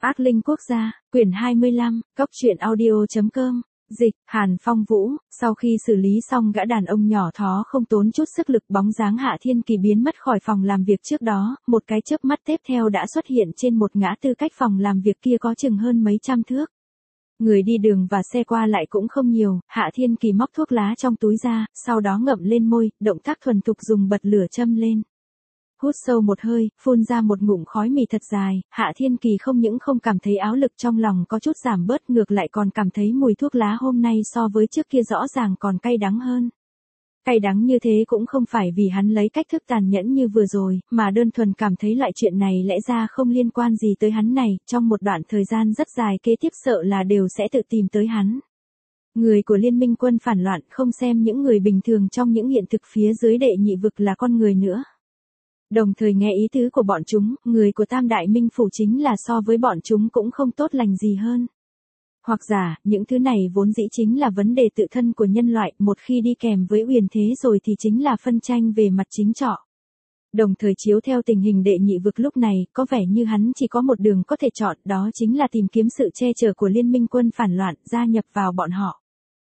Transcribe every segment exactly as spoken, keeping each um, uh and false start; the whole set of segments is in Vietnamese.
Ác linh quốc gia, quyển hai mươi lăm, cốc truyện audio.com, dịch, Hàn Phong Vũ. Sau khi xử lý xong gã đàn ông nhỏ thó không tốn chút sức lực, bóng dáng Hạ Thiên Kỳ biến mất khỏi phòng làm việc trước đó, một cái chớp mắt tiếp theo đã xuất hiện trên một ngã tư cách phòng làm việc kia có chừng hơn mấy trăm thước. Người đi đường và xe qua lại cũng không nhiều. Hạ Thiên Kỳ móc thuốc lá trong túi ra, sau đó ngậm lên môi, động tác thuần thục dùng bật lửa châm lên. Hút sâu một hơi, phun ra một ngụm khói mì thật dài, Hạ Thiên Kỳ không những không cảm thấy áo lực trong lòng có chút giảm bớt, ngược lại còn cảm thấy mùi thuốc lá hôm nay so với trước kia rõ ràng còn cay đắng hơn. Cay đắng như thế cũng không phải vì hắn lấy cách thức tàn nhẫn như vừa rồi, mà đơn thuần cảm thấy loại chuyện này lẽ ra không liên quan gì tới hắn này, trong một đoạn thời gian rất dài kế tiếp sợ là đều sẽ tự tìm tới hắn. Người của Liên minh quân phản loạn không xem những người bình thường trong những hiện thực phía dưới đệ nhị vực là con người nữa. Đồng thời nghe ý tứ của bọn chúng, người của Tam Đại Minh Phủ chính là so với bọn chúng cũng không tốt lành gì hơn. Hoặc giả, những thứ này vốn dĩ chính là vấn đề tự thân của nhân loại, một khi đi kèm với uyển thế rồi thì chính là phân tranh về mặt chính trọ. Đồng thời chiếu theo tình hình đệ nhị vực lúc này, có vẻ như hắn chỉ có một đường có thể chọn, đó chính là tìm kiếm sự che chở của Liên minh quân phản loạn, gia nhập vào bọn họ.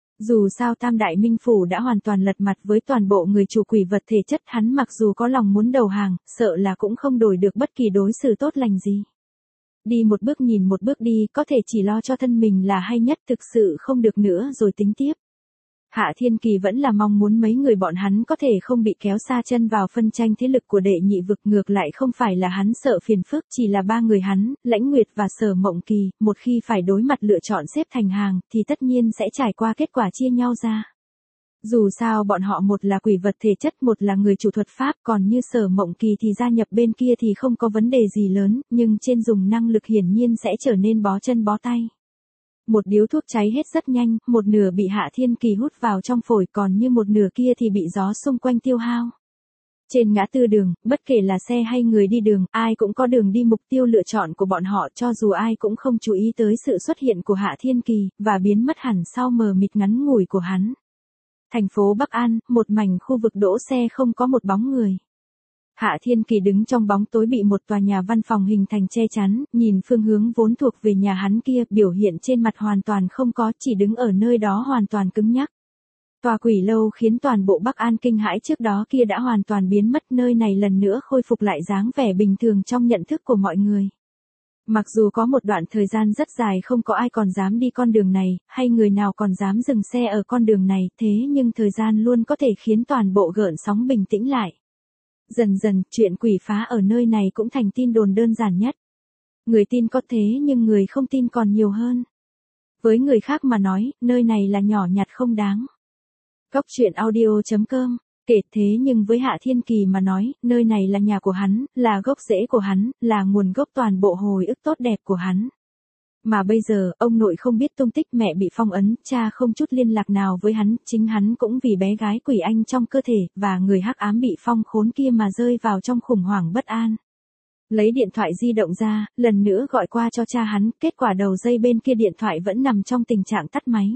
Dù sao Tam Đại Minh Phủ đã hoàn toàn lật mặt với toàn bộ người chủ quỷ vật thể chất, hắn mặc dù có lòng muốn đầu hàng, sợ là cũng không đổi được bất kỳ đối xử tốt lành gì. Đi một bước nhìn một bước đi, có thể chỉ lo cho thân mình là hay nhất, thực sự không được nữa rồi tính tiếp. Hạ Thiên Kỳ vẫn là mong muốn mấy người bọn hắn có thể không bị kéo xa chân vào phân tranh thế lực của đệ nhị vực, ngược lại không phải là hắn sợ phiền phức, chỉ là ba người hắn, Lãnh Nguyệt và Sở Mộng Kỳ, một khi phải đối mặt lựa chọn xếp thành hàng, thì tất nhiên sẽ trải qua kết quả chia nhau ra. Dù sao bọn họ một là quỷ vật thể chất, một là người chủ thuật pháp, còn như Sở Mộng Kỳ thì gia nhập bên kia thì không có vấn đề gì lớn, nhưng trên dùng năng lực hiển nhiên sẽ trở nên bó chân bó tay. Một điếu thuốc cháy hết rất nhanh, một nửa bị Hạ Thiên Kỳ hút vào trong phổi, còn như một nửa kia thì bị gió xung quanh tiêu hao. Trên ngã tư đường, bất kể là xe hay người đi đường, ai cũng có đường đi mục tiêu lựa chọn của bọn họ, cho dù ai cũng không chú ý tới sự xuất hiện của Hạ Thiên Kỳ, và biến mất hẳn sau mờ mịt ngắn ngủi của hắn. Thành phố Bắc An, một mảnh khu vực đỗ xe không có một bóng người. Hạ Thiên Kỳ đứng trong bóng tối bị một tòa nhà văn phòng hình thành che chắn, nhìn phương hướng vốn thuộc về nhà hắn kia, biểu hiện trên mặt hoàn toàn không có, chỉ đứng ở nơi đó hoàn toàn cứng nhắc. Tòa quỷ lâu khiến toàn bộ Bắc An kinh hãi, trước đó kia đã hoàn toàn biến mất, nơi này lần nữa khôi phục lại dáng vẻ bình thường trong nhận thức của mọi người. Mặc dù có một đoạn thời gian rất dài không có ai còn dám đi con đường này, hay người nào còn dám dừng xe ở con đường này, thế nhưng thời gian luôn có thể khiến toàn bộ gợn sóng bình tĩnh lại. Dần dần, chuyện quỷ phá ở nơi này cũng thành tin đồn đơn giản nhất. Người tin có thế nhưng người không tin còn nhiều hơn. Với người khác mà nói, nơi này là nhỏ nhặt không đáng. Cốc truyện audio.com, kể thế nhưng với Hạ Thiên Kỳ mà nói, nơi này là nhà của hắn, là gốc rễ của hắn, là nguồn gốc toàn bộ hồi ức tốt đẹp của hắn. Mà bây giờ, ông nội không biết tung tích, mẹ bị phong ấn, cha không chút liên lạc nào với hắn, chính hắn cũng vì bé gái quỷ anh trong cơ thể, và người hắc ám bị phong khốn kia mà rơi vào trong khủng hoảng bất an. Lấy điện thoại di động ra, lần nữa gọi qua cho cha hắn, kết quả đầu dây bên kia điện thoại vẫn nằm trong tình trạng tắt máy.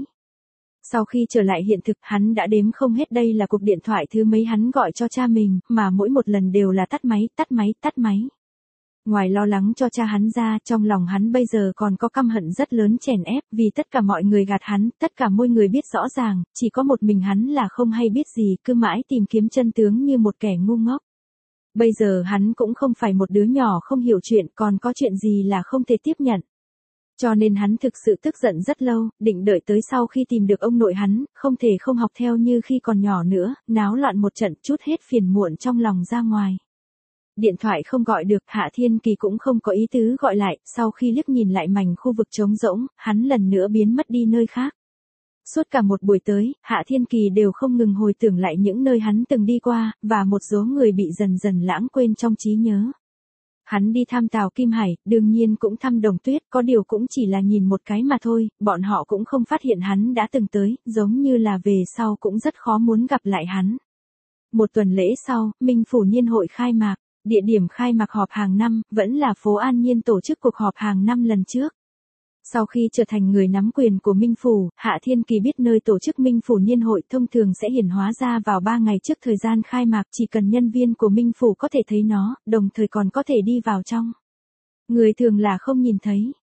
Sau khi trở lại hiện thực, hắn đã đếm không hết đây là cuộc điện thoại thứ mấy hắn gọi cho cha mình, mà mỗi một lần đều là tắt máy, tắt máy, tắt máy. Ngoài lo lắng cho cha hắn ra, trong lòng hắn bây giờ còn có căm hận rất lớn chèn ép, vì tất cả mọi người gạt hắn, tất cả mọi người biết rõ ràng, chỉ có một mình hắn là không hay biết gì, cứ mãi tìm kiếm chân tướng như một kẻ ngu ngốc. Bây giờ hắn cũng không phải một đứa nhỏ không hiểu chuyện, còn có chuyện gì là không thể tiếp nhận. Cho nên hắn thực sự tức giận rất lâu, định đợi tới sau khi tìm được ông nội hắn, không thể không học theo như khi còn nhỏ nữa, náo loạn một trận, chút hết phiền muộn trong lòng ra ngoài. Điện thoại không gọi được, Hạ Thiên Kỳ cũng không có ý tứ gọi lại, sau khi liếc nhìn lại mảnh khu vực trống rỗng, hắn lần nữa biến mất đi nơi khác. Suốt cả một buổi tới, Hạ Thiên Kỳ đều không ngừng hồi tưởng lại những nơi hắn từng đi qua, và một số người bị dần dần lãng quên trong trí nhớ. Hắn đi thăm Tào Kim Hải, đương nhiên cũng thăm Đồng Tuyết, có điều cũng chỉ là nhìn một cái mà thôi, bọn họ cũng không phát hiện hắn đã từng tới, giống như là về sau cũng rất khó muốn gặp lại hắn. Một tuần lễ sau, Minh Phủ Niên hội khai mạc. Địa điểm khai mạc họp hàng năm, vẫn là phố An Nhiên tổ chức cuộc họp hàng năm lần trước. Sau khi trở thành người nắm quyền của Minh Phủ, Hạ Thiên Kỳ biết nơi tổ chức Minh Phủ Niên hội thông thường sẽ hiển hóa ra vào ba ngày trước thời gian khai mạc, chỉ cần nhân viên của Minh Phủ có thể thấy nó, đồng thời còn có thể đi vào trong. Người thường là không nhìn thấy.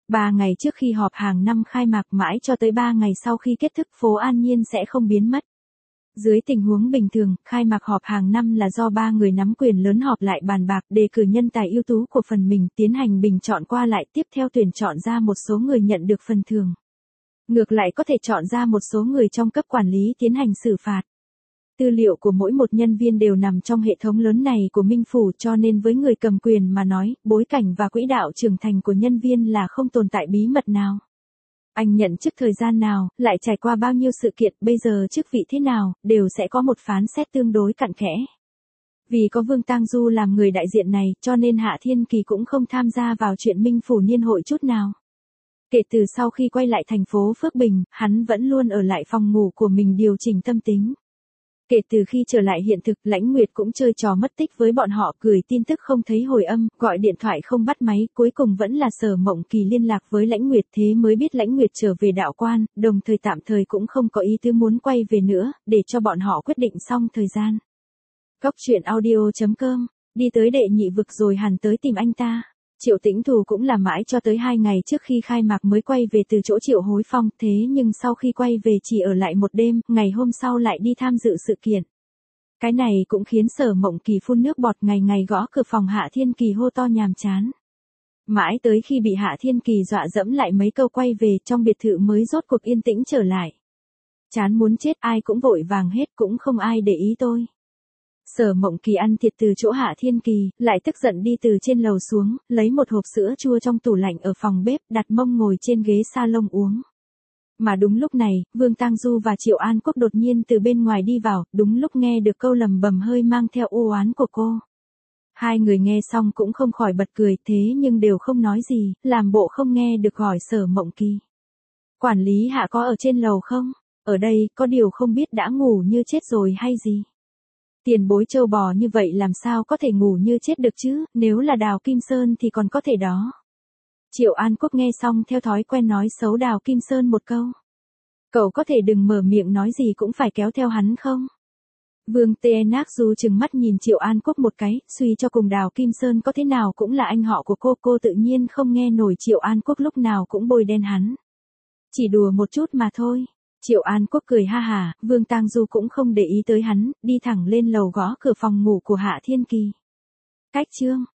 Ba ngày trước khi họp hàng năm khai mạc mãi cho tới ba ngày sau khi kết thúc phố An Nhiên sẽ không biến mất. Dưới tình huống bình thường, khai mạc họp hàng năm là do ba người nắm quyền lớn họp lại bàn bạc đề cử nhân tài ưu tú của phần mình, tiến hành bình chọn qua lại, tiếp theo tuyển chọn ra một số người nhận được phần thưởng. Ngược lại có thể chọn ra một số người trong cấp quản lý tiến hành xử phạt. Tư liệu của mỗi một nhân viên đều nằm trong hệ thống lớn này của Minh Phủ, cho nên với người cầm quyền mà nói, bối cảnh và quỹ đạo trưởng thành của nhân viên là không tồn tại bí mật nào. Anh nhận chức thời gian nào, lại trải qua bao nhiêu sự kiện, bây giờ chức vị thế nào, đều sẽ có một phán xét tương đối cặn kẽ. Vì có Vương Tang Du làm người đại diện này, cho nên Hạ Thiên Kỳ cũng không tham gia vào chuyện Minh Phủ niên hội chút nào. Kể từ sau khi quay lại thành phố Phước Bình, hắn vẫn luôn ở lại phòng ngủ của mình điều chỉnh tâm tính. Kể từ khi trở lại hiện thực, Lãnh Nguyệt cũng chơi trò mất tích với bọn họ, gửi tin tức không thấy hồi âm, gọi điện thoại không bắt máy, cuối cùng vẫn là Sở Mộng Kỳ liên lạc với Lãnh Nguyệt, thế mới biết Lãnh Nguyệt trở về đạo quan, đồng thời tạm thời cũng không có ý tứ muốn quay về nữa, để cho bọn họ quyết định xong thời gian. Cóc truyện audio chấm com, đi tới đệ nhị vực rồi hẳn tới tìm anh ta. Triệu Tĩnh Thù cũng là mãi cho tới hai ngày trước khi khai mạc mới quay về từ chỗ Triệu Hối Phong, thế nhưng sau khi quay về chỉ ở lại một đêm, ngày hôm sau lại đi tham dự sự kiện. Cái này cũng khiến Sở Mộng Kỳ phun nước bọt, ngày ngày gõ cửa phòng Hạ Thiên Kỳ hô to nhàm chán. Mãi tới khi bị Hạ Thiên Kỳ dọa dẫm lại mấy câu quay về, trong biệt thự mới rốt cuộc yên tĩnh trở lại. Chán muốn chết, ai cũng vội vàng hết, cũng không ai để ý tôi. Sở Mộng Kỳ ăn thiệt từ chỗ Hạ Thiên Kỳ, lại tức giận đi từ trên lầu xuống, lấy một hộp sữa chua trong tủ lạnh ở phòng bếp, đặt mông ngồi trên ghế salon uống. Mà đúng lúc này, Vương Tang Du và Triệu An Quốc đột nhiên từ bên ngoài đi vào, đúng lúc nghe được câu lầm bầm hơi mang theo u oán của cô. Hai người nghe xong cũng không khỏi bật cười, thế nhưng đều không nói gì, làm bộ không nghe được, hỏi Sở Mộng Kỳ. Quản lý Hạ có ở trên lầu không? Ở đây, có điều không biết đã ngủ như chết rồi hay gì? Tiền bối trâu bò như vậy làm sao có thể ngủ như chết được chứ, nếu là Đào Kim Sơn thì còn có thể đó. Triệu An Quốc nghe xong theo thói quen nói xấu Đào Kim Sơn một câu. Cậu có thể đừng mở miệng nói gì cũng phải kéo theo hắn không? Vương Tê Nác Du trừng mắt nhìn Triệu An Quốc một cái, suy cho cùng Đào Kim Sơn có thế nào cũng là anh họ của cô, cô tự nhiên không nghe nổi Triệu An Quốc lúc nào cũng bôi đen hắn. Chỉ đùa một chút mà thôi. Triệu An Quốc cười ha hà, Vương Tang Du cũng không để ý tới hắn, đi thẳng lên lầu gõ cửa phòng ngủ của Hạ Thiên Kỳ. Cách chương